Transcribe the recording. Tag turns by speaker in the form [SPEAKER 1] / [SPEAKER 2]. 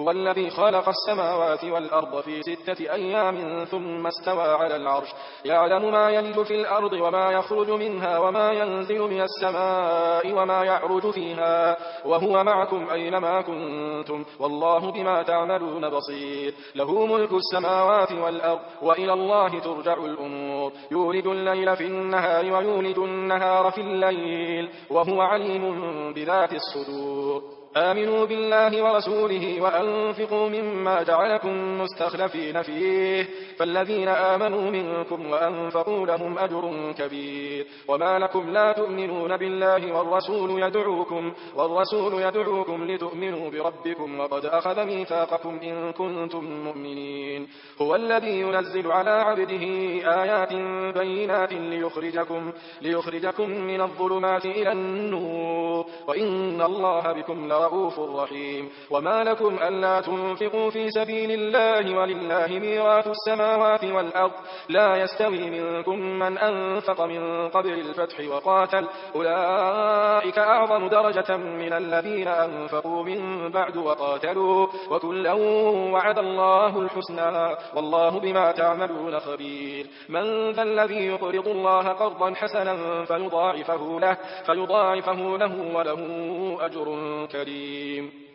[SPEAKER 1] هو الذي خلق السماوات والأرض في 6 أيام ثم استوى على العرش يعلم ما يلج في الأرض وما يخرج منها وما ينزل من السماء وما يعرج فيها وهو معكم أينما كنتم والله بما تعملون بصير له ملك السماوات والأرض وإلى الله ترجع الأمور يولد الليل في النهار ويولد النهار في الليل وهو عليم بذات الصدور آمنوا بالله ورسوله وأنفقوا مما جعلكم مستخلفين فيه فالذين آمنوا منكم وأنفقوا لهم أجر كبير وما لكم لا تؤمنون بالله والرسول يدعوكم لتؤمنوا بربكم وقد أخذ ميثاقكم إن كنتم مؤمنين هو الذي ينزل على عبده آيات بينات ليخرجكم من الظلمات إلى النور وإن الله بكم لرؤوف رحيم وما لكم ألا تنفقوا في سبيل الله ولله ميراث السماوات والأرض لا يستوي منكم من أنفق من قبل الفتح وقاتل أولئك أعظم درجة من الذين أنفقوا من بعد وقاتلوا وكلا وعد الله الحسنى والله بما تعملون خبير من ذا الذي يقرض الله قرضا حسنا فيضاعفه له وله أجر كريم